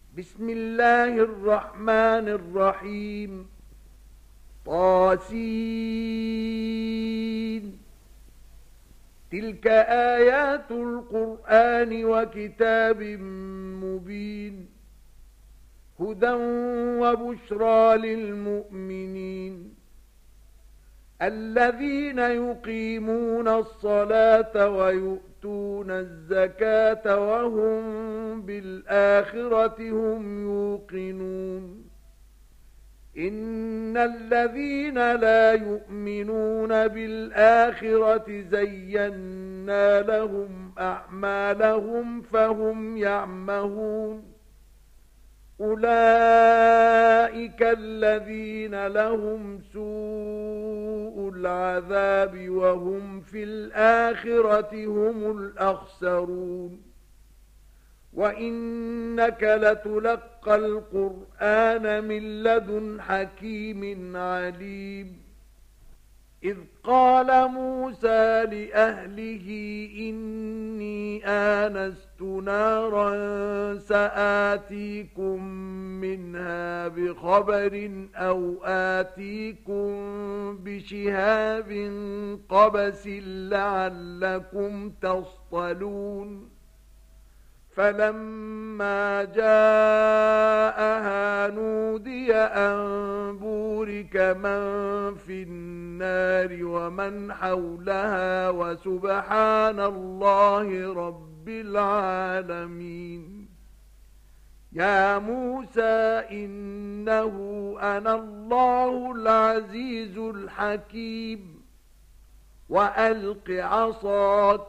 بسم الله الرحمن الرحيم. طاسين. تلك آيات القرآن وكتاب مبين، هدى وبشرى للمؤمنين الذين يقيمون الصلاة ويؤتون الزكاة وهم بالآخرة هم يوقنون. إن الذين لا يؤمنون بالآخرة زينا لهم أعمالهم فهم يعمهون. أولئك الذين لهم سوء العذاب وهم في الآخرة هم الأخسرون. وإنك لتلقى القرآن من لدن حكيم عليم. إذ قال موسى لأهله إني آنست نارا سآتيكم منها بخبر أو آتيكم بشهاب قبس لعلكم تصطلون. فلما جاءها نودي أن بورك من في النار ومن حولها وسبحان الله رب العالمين. يا موسى إنه أنا الله العزيز الحكيم. وألق عصاك.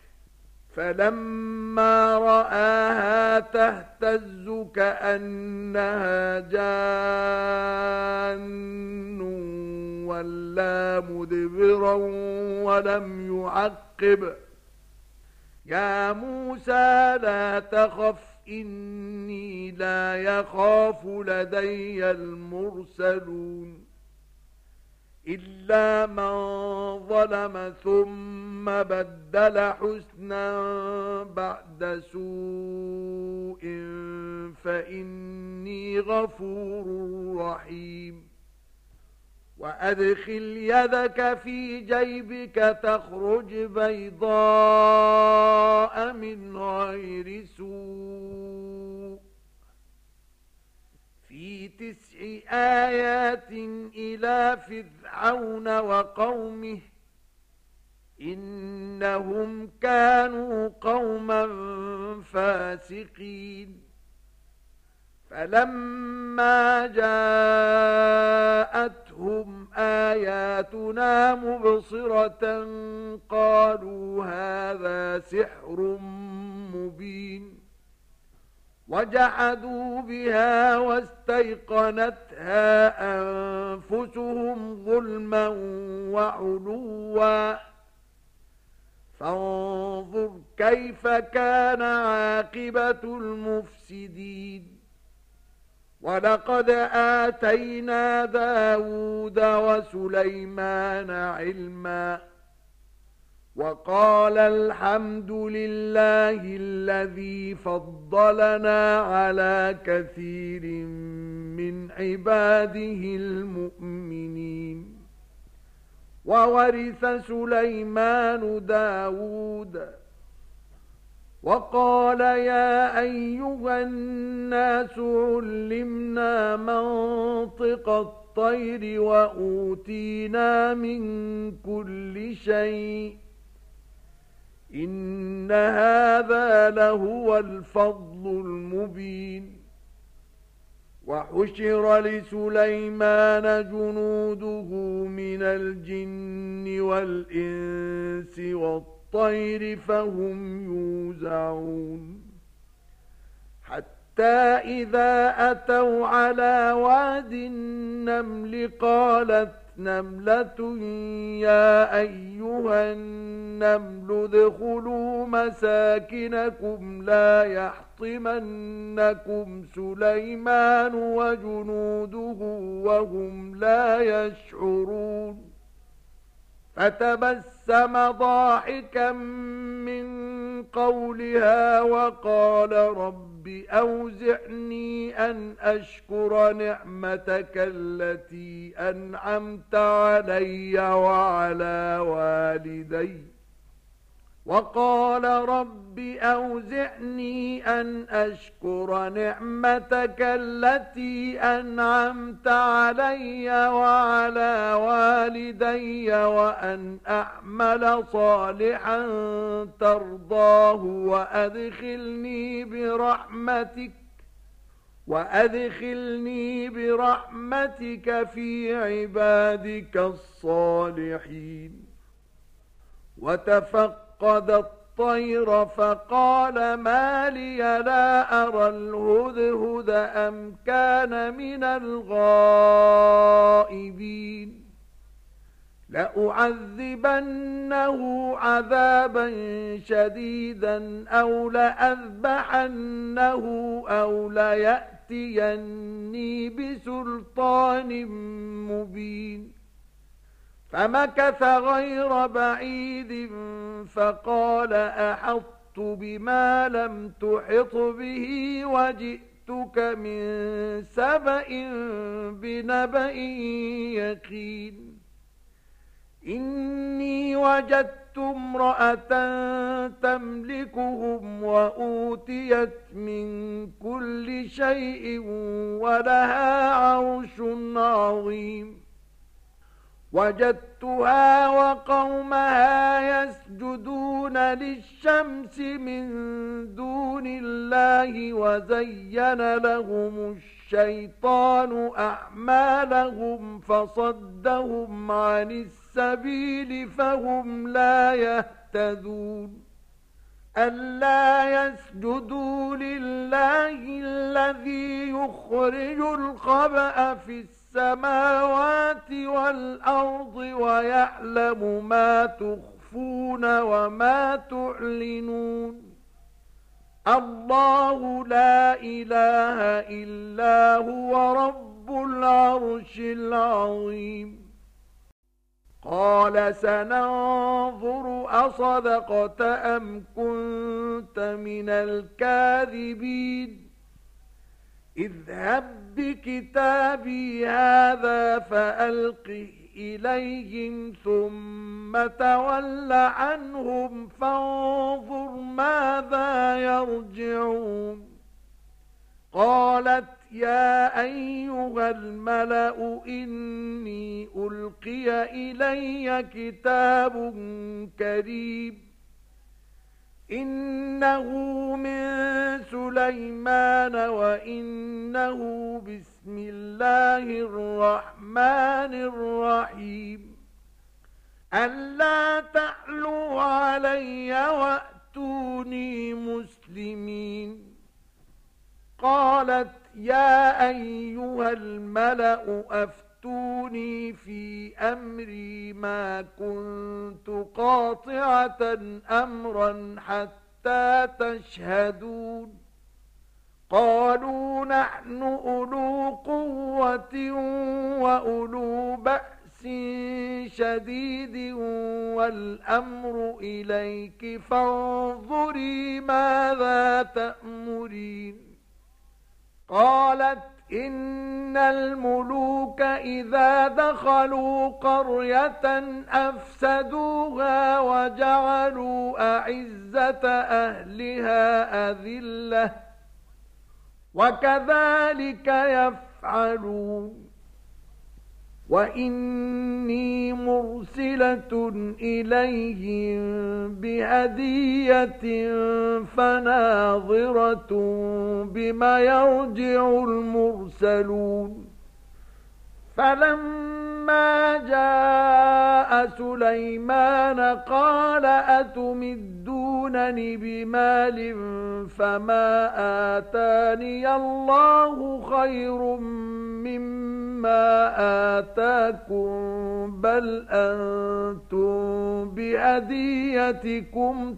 فلما رآها تهتز كأنها جان ولا مدبرا ولم يعقب. يا موسى لا تخف إني لا يخاف لدي المرسلون. إلا من ظلم ثم بدل حسنا بعد سوء فإني غفور رحيم. وأدخل يدك في جيبك تخرج بيضاء من غير سوء في 9 آيات إلى فرعون وقومه إنهم كانوا قوما فاسقين. فلما جاءتهم آياتنا مبصرة قالوا هذا سحر مبين. وجحدوا بها واستيقنتها أنفسهم ظلما وعلوا. فانظر كيف كان عاقبة المفسدين. ولقد آتينا داود وسليمان علما. وقال الحمد لله الذي فضلنا على كثير من عباده المؤمنين. وورث سليمان داود. وقال يا أيها الناس علمنا منطق الطير وأوتينا من كل شيء إن هذا لهو الفضل المبين. وحشر لسليمان جنوده من الجن والإنس والطير فهم يوزعون. حتى إذا أتوا على واد النمل قالت نملة يا أيها النمل ادخلوا مساكنكم لا يحطمنكم سليمان وجنوده وهم لا يشعرون. فتبسم ضاحكا من قولها وقال رب أوزعني أن أشكر نعمتك التي أنعمت علي وعلى والدي وقال رب أوزعني أن أشكر نعمتك التي أنعمت علي وعلى والدي وأن أعمل صالحا ترضاه وأدخلني برحمتك في عبادك الصالحين. وتفقد الطير فقال ما لي لا أرى الهدهد أم كان من الغائبين لأعذبنه عذابا شديدا أو لأذبحنه أو ليأتيني بسلطان مبين. فمكث غير بعيد فقال أحطت بما لم تحط به وجئتك من سبأ بنبأ يقين. إني وجدت امرأة تملكهم وأوتيت من كل شيء ولها عرش عظيم. وجدتها وقومها يسجدون للشمس من دون الله وزين لهم الشيطان أعمالهم فصدهم عن السبيل فهم لا يهتدون. ألا يسجدوا لله الذي يخرج الخبأ في السماوات والأرض ويعلم ما تخفون وما تعلنون. الله لا إله إلا هو رب العرش العظيم. قال سننظر أصدقت أم كنت من الكاذبين. اذهب بكتابي هذا فألقه إليهم ثم تول عنهم فانظر ماذا يرجعون. قالت يا أيها الملأ إني ألقي إلي كتاب كريم إنه من سليمان وإنه بسم الله الرحمن الرحيم. ألا تعلوا علي وأتوني مسلمين. قالت يا أيها الملأ أفتوني في أمري ما كنت قاطعة أمرا حتى تشهدون. قالوا نحن أولو قوة وأولو بأس شديد والأمر إليك فانظري ماذا تأمرين. قالت إن الملوك إذا دخلوا قرية أفسدوها وجعلوا أعزة أهلها أذلة وكذلك يفعلون. وإني مرسلة إليهم بهدية فناظرة بما يرجع المرسلون. فلما جاء سليمان قال أتمدونني بمال فما آتاني الله خير مما آتاكم بل أنتم بهديتكم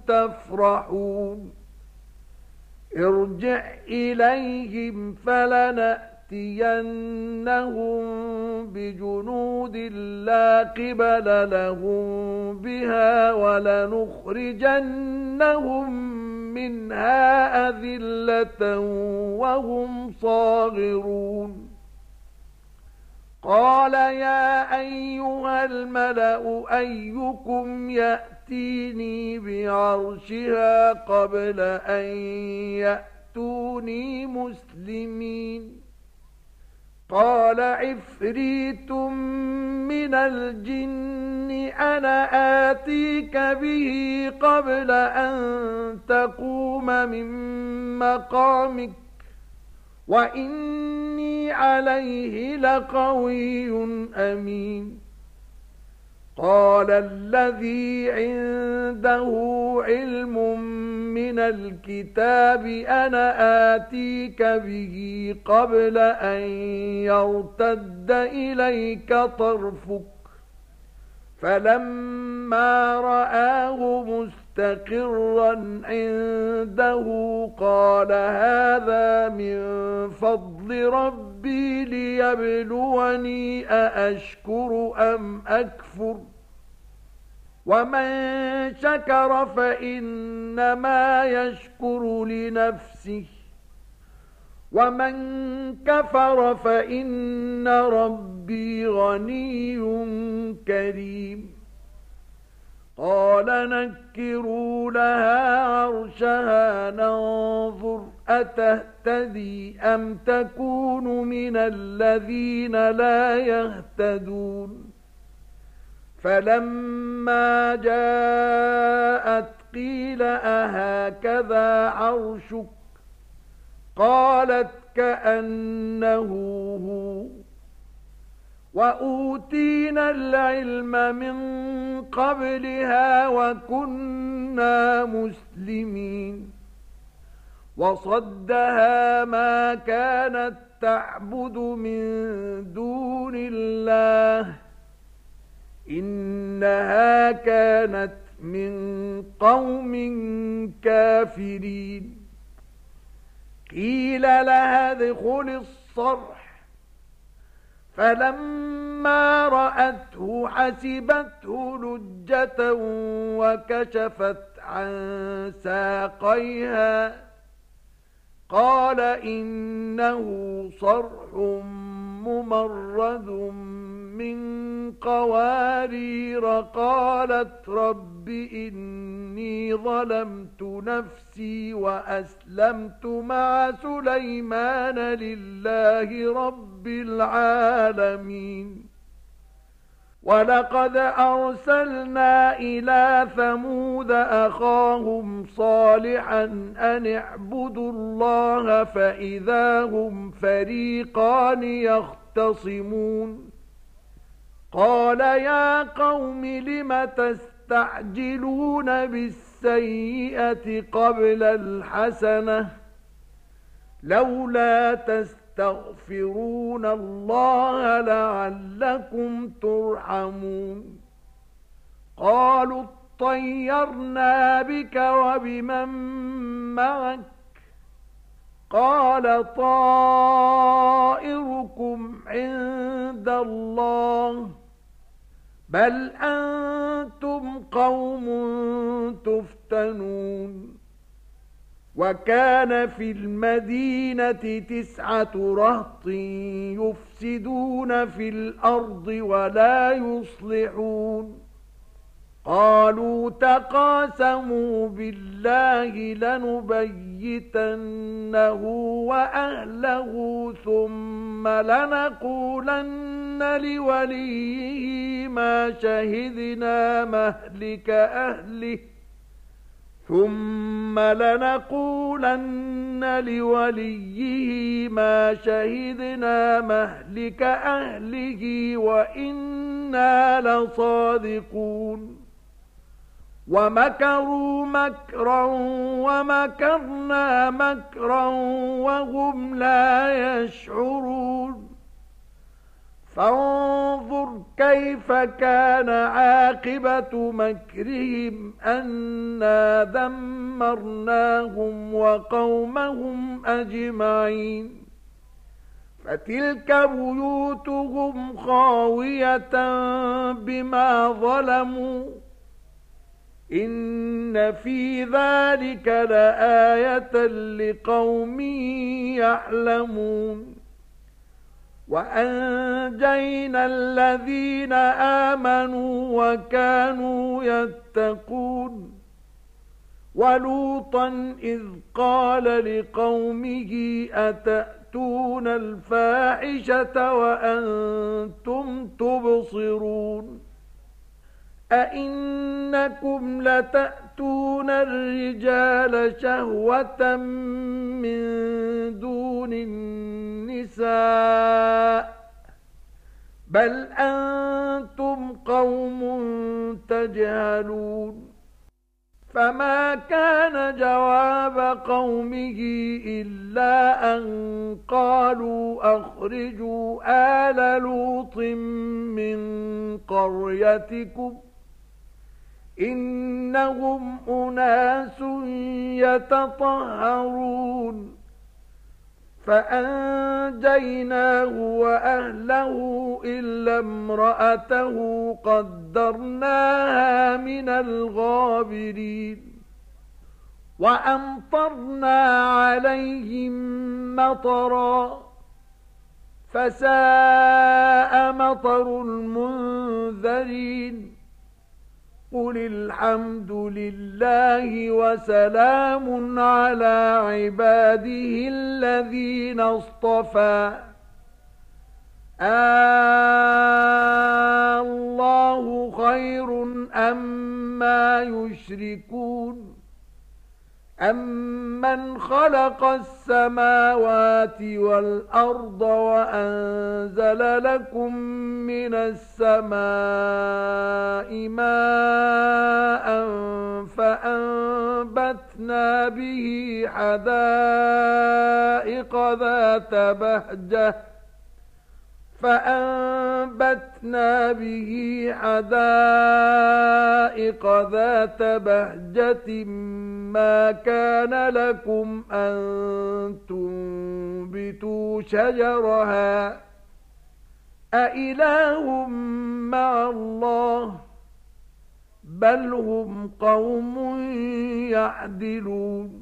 تفرحون. ارجع إليهم فلنأتينهم لَنَأْتِيَنَّهُمْ بِجُنُودٍ لَّا قِبَلَ لَهُم بِهَا وَلَنُخْرِجَنَّهُم مِّنْهَا أَذِلَّةً وَهُمْ صَاغِرُونَ قَالَ يَا أَيُّهَا الْمَلَأُ أَيُّكُمْ يَأْتِينِي بِعَرْشِهَا قَبْلَ أَن يَأْتُونِي مُسْلِمِينَ قَالَ عِفْرِيتٌ مِّنَ الْجِنِّ أَنَا آتِيكَ بِهِ قَبْلَ أَن تَقُومَ مِن مَّقَامِكَ وَإِنِّي عَلَيْهِ لَقَوِيٌّ أَمِينٌ قَالَ الَّذِي عِندَهُ عِلْمٌ مِّنَ الْكِتَابِ أَنَا آتِيكَ بِهِ قَبْلَ أَن يَرْتَدَّ إِلَيْكَ طَرْفُكَ فَلَمَّا رَآهُ مُسْتَقِرًّا عِندَهُ قَالَ هَذَا مِن فَضْلِ رَبِّي لِيَبْلُوَنِي أَأَشْكُرُ أَمْ أَكْفُرُ وَمَن شَكَرَ فَإِنَّمَا يَشْكُرُ لِنَفْسِهِ وَمَن كَفَرَ فَإِنَّ رَبِّي غَنِيٌّ كَرِيمٌ قَالَ نَكِّرُوا لَهَا عَرْشَهَا نَنظُرْ أَتَهْتَدِي أَمْ تَكُونُ مِنَ الَّذِينَ لَا يَهْتَدُونَ فَلَمَّا جَاءَتْ قِيلَ أَهَكَذَا عَرْشُكِ قَالَتْ كَأَنَّهُ هُوَ وَأُوتِينَا الْعِلْمَ مِنْ قَبْلِهَا وَكُنَّا مُسْلِمِينَ وَصَدَّهَا مَا كَانَتْ تَعْبُدُ مِنْ دُونِ اللَّهِ إِنَّهَا كَانَتْ مِنْ قَوْمٍ كَافِرِينَ قِيلَ لَهَا ادْخُلِي الصَّرْحَ فَلَمَّا رَأَتْهُ حَسِبَتْهُ لُجَّةً وَكَشَفَتْ عَن سَاقَيْهَا قَالَ إِنَّهُ صَرْحٌ مُمَرَّدٌ مِّن قَوَارِيرَ قَالَتْ رَبِّ إِنِّي ظَلَمْتُ نَفْسِي وَأَسْلَمْتُ مَعَ سُلَيْمَانَ لِلَّهِ رَبِّ الْعَالَمِينَ وَلَقَدْ أَرْسَلْنَا إِلَى ثَمُودَ أَخَاهُمْ صَالِحًا أَنِ اعْبُدُوا اللَّهَ فَإِذَا هُمْ فَرِيقَانِ يَخْتَصِمُونَ قَالَ يَا قَوْمِ لِمَ تَسْتَعْجِلُونَ بِالسَّيِّئَةِ قَبْلَ الْحَسَنَةِ لَوْلَا تَسْتَغْفِرُونَ اللَّهَ لَعَلَّكُمْ تُرْحَمُونَ قَالُوا اطَّيَّرْنَا بِكَ وَبِمَن مَّعَكَ قَالَ طَائِرُكُمْ عِندَ اللَّهِ بَلْ أَنْتُمْ قَوْمٌ تُفْتَنُونَ وَكَانَ فِي الْمَدِينَةِ 9 رَهْطٍ يُفْسِدُونَ فِي الْأَرْضِ وَلَا يُصْلِحُونَ قَالُوا تَقَاسَمُوا بِاللَّهِ لَنُبَيِّتَنَّهُ وَأَهْلَهُ ثُمَّ لَنَقُولَنَّ لِوَلِيِّهِ مَا شَهِدْنَا مَهْلِكَ أَهْلِهِ وَإِنَّا لَصَادِقُونَ وَمَكَرُوا مَكْرًا وَمَكَرْنَا مَكْرًا وَهُمْ لَا يَشْعُرُونَ فَانظُرْ كَيْفَ كَانَ عَاقِبَةُ مَكْرِهِمْ أَنَّا دَمَّرْنَاهُمْ وَقَوْمَهُمْ أَجْمَعِينَ فتلك بيوتهم خاوية بما ظلموا إن في ذلك لآية لقوم يعلمون وأنجينا الذين آمنوا وكانوا يتقون ولوطا إذ قال لقومه أتأتون الفاحشة وأنتم تبصرون أئنكم لتأتون الرجال شهوة من دون النساء بل أنتم قوم تجهلون فما كان جواب قومه إلا أن قالوا أخرجوا آل لوط من قريتكم إنهم أناس يتطهرون فأنجيناه وأهله إلا امرأته قدرناها من الغابرين وأمطرنا عليهم مطرا فساء مطر المنذرين قل الحمد لله وسلام على عباده الذين اصطفى الله خير أما يشركون أمن خلق السماوات والأرض وأنزل لكم من السماء ماء فأنبتنا به حدائق ذات بهجة ما كان لكم أن تنبتوا شجرها أإله مع الله بل هم قوم يعدلون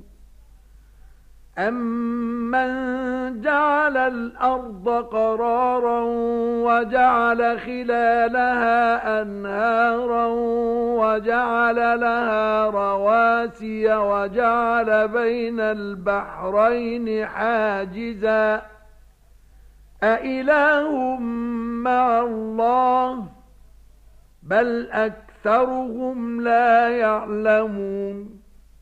أمن جعل الأرض قرارا وجعل خلالها أنهارا وجعل لها رواسي وجعل بين البحرين حاجزا أإله مع الله بل أكثرهم لا يعلمون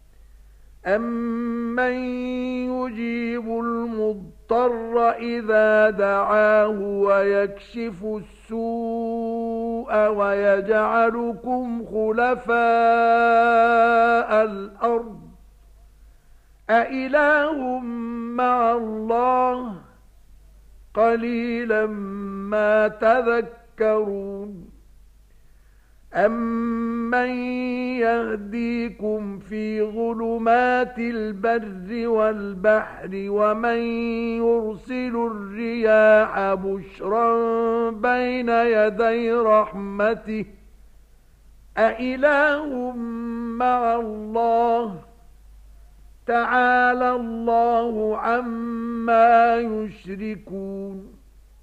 أمن يجيب المضطر إذا دعاه ويكشف السوء ويجعلكم خلفاء الأرض أإله مع الله قليلا ما تذكرون أمن يهديكم في ظلمات البر والبحر ومن يرسل الرياح بشرا بين يدي رحمته أإله مع الله تعالى الله عما يشركون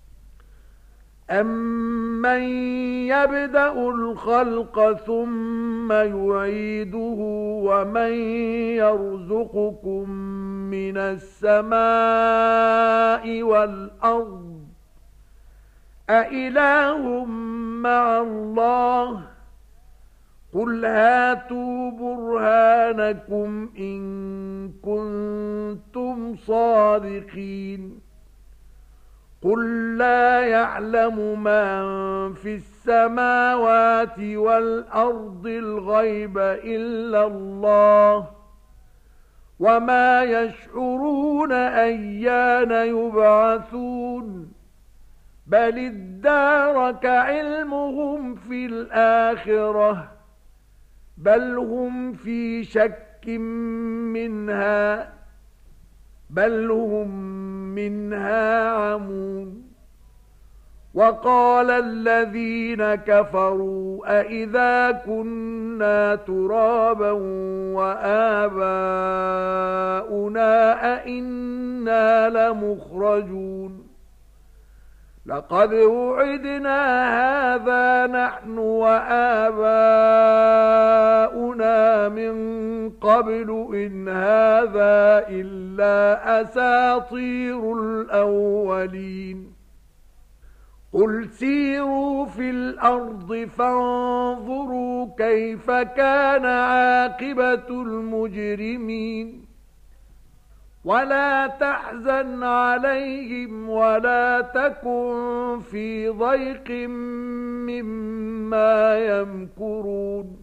أمن يبدأ الخلق ثم يعيده ومن يرزقكم من السماء والأرض أإله مع الله قل هاتوا برهانكم إن كنتم صادقين قل لا يعلم من في السماوات والأرض الغيب إلا الله وما يشعرون أيان يبعثون بل ادارك علمهم في الآخرة بل هم في شك منها بل هم منها عمون وقال الذين كفروا أئذا كنا ترابا وآباؤنا أئنا لمخرجون لقد وعدنا هذا نحن وآباؤنا من قبل إن هذا إلا أساطير الأولين قل سيروا في الأرض فانظروا كيف كان عاقبة المجرمين ولا تحزن عليهم ولا تكن في ضيق مما يمكرون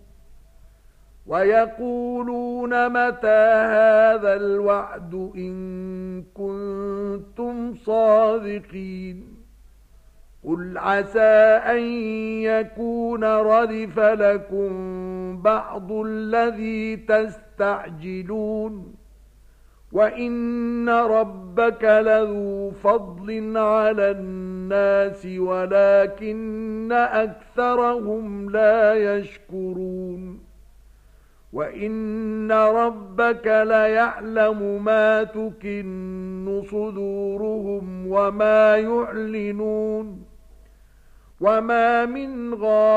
ويقولون متى هذا الوعد إن كنتم صادقين قل عسى أن يكون ردف لكم بعض الذي تستعجلون وإن ربك لذو فضل على الناس ولكن أكثرهم لا يشكرون وإن ربك ليعلم ما تكن صدورهم وما يعلنون وما من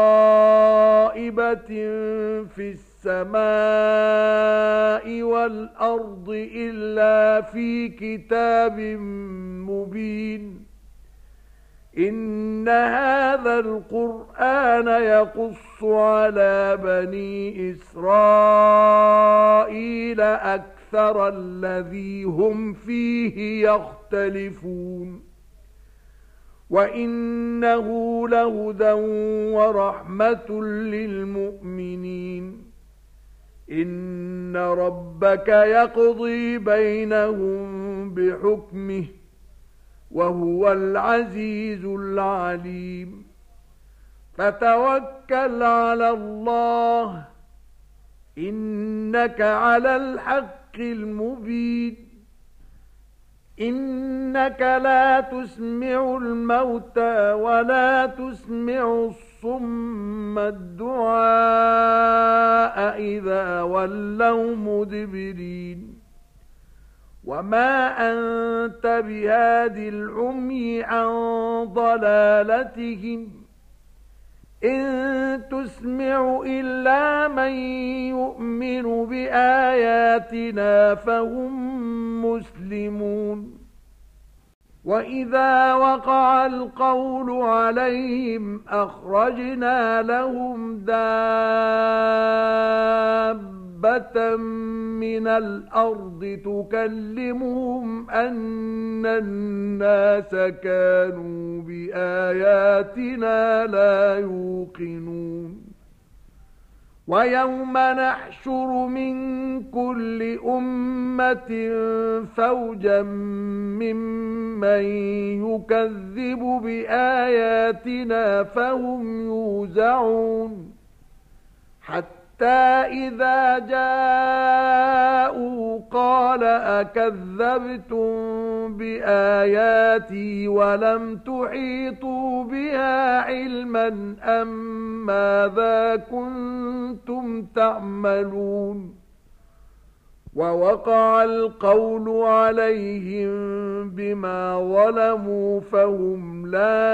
غائبة في السماء والأرض إلا في كتاب مبين إن هذا القرآن يقص على بني إسرائيل أكثر الذي هم فيه يختلفون وإنه لهدى ورحمة للمؤمنين إن ربك يقضي بينهم بحكمه وهو العزيز العليم فتوكل على الله إنك على الحق المبين إنك لا تسمع الموتى ولا تسمع الصم الدعاء إذا ولوا مدبرين وما أنت بهاد العمي عن ضلالتهم إن تسمع إلا من يؤمن بآياتنا فهم مسلمون وإذا وقع القول عليهم أخرجنا لهم دابة من الأرض تكلمهم أن الناس كانوا بآياتنا لا يوقنون ويوم نحشر من كل أمة فوجا ممن يكذب بآياتنا فهم يوزعون حتى إذا جاءوا قال أكذبتم بآياتي ولم تحيطوا بها علما أم ماذا كنتم تعملون ووقع القول عليهم بما ظلموا فهم لا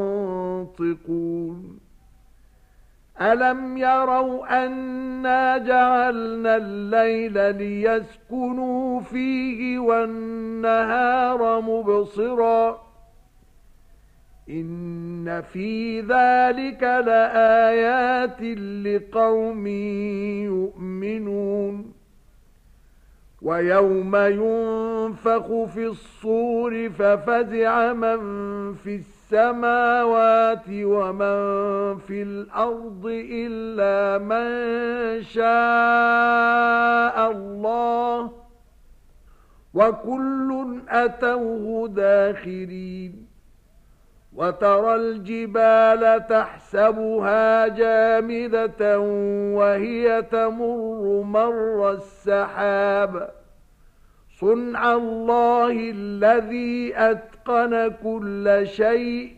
ينطقون ألم يروا أنا جعلنا الليل ليسكنوا فيه والنهار مبصرا إن في ذلك لآيات لقوم يؤمنون ويوم ينفخ في الصور ففزع من في السماوات ومن في الأرض إلا من شاء الله وكل أتوه داخرين وترى الجبال تحسبها جامدة وهي تمر مر السحاب صنع الله الذي أتقن كل شيء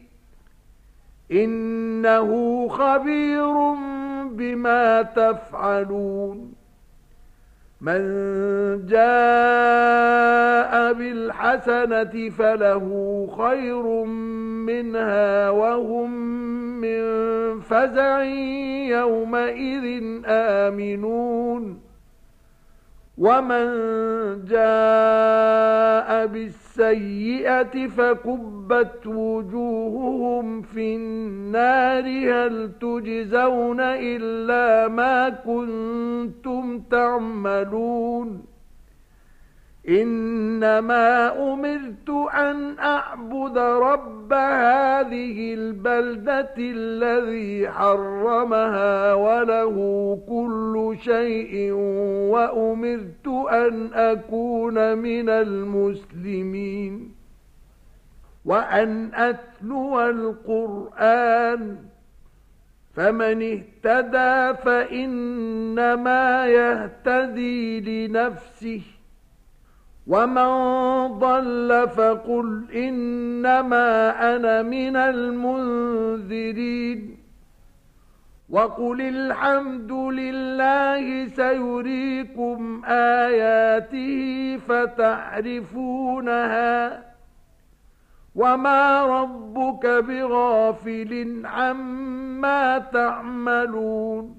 إنه خبير بما تفعلون من جاء بالحسنة فله خير منها وهم من فزع يومئذ آمنون ومن جاء بالسيئة فكبت وجوههم في النار هل تجزون إلا ما كنتم تعملون إنما أمرت أن أعبد رب هذه البلدة الذي حرمها وله كل شيء وأمرت أن أكون من المسلمين وأن أتلو القرآن فمن اهتدى فإنما يهتدي لنفسه ومن ضل فقل إنما أنا من المنذرين وقل الحمد لله سيريكم آياته فتعرفونها وما ربك بغافل عما تعملون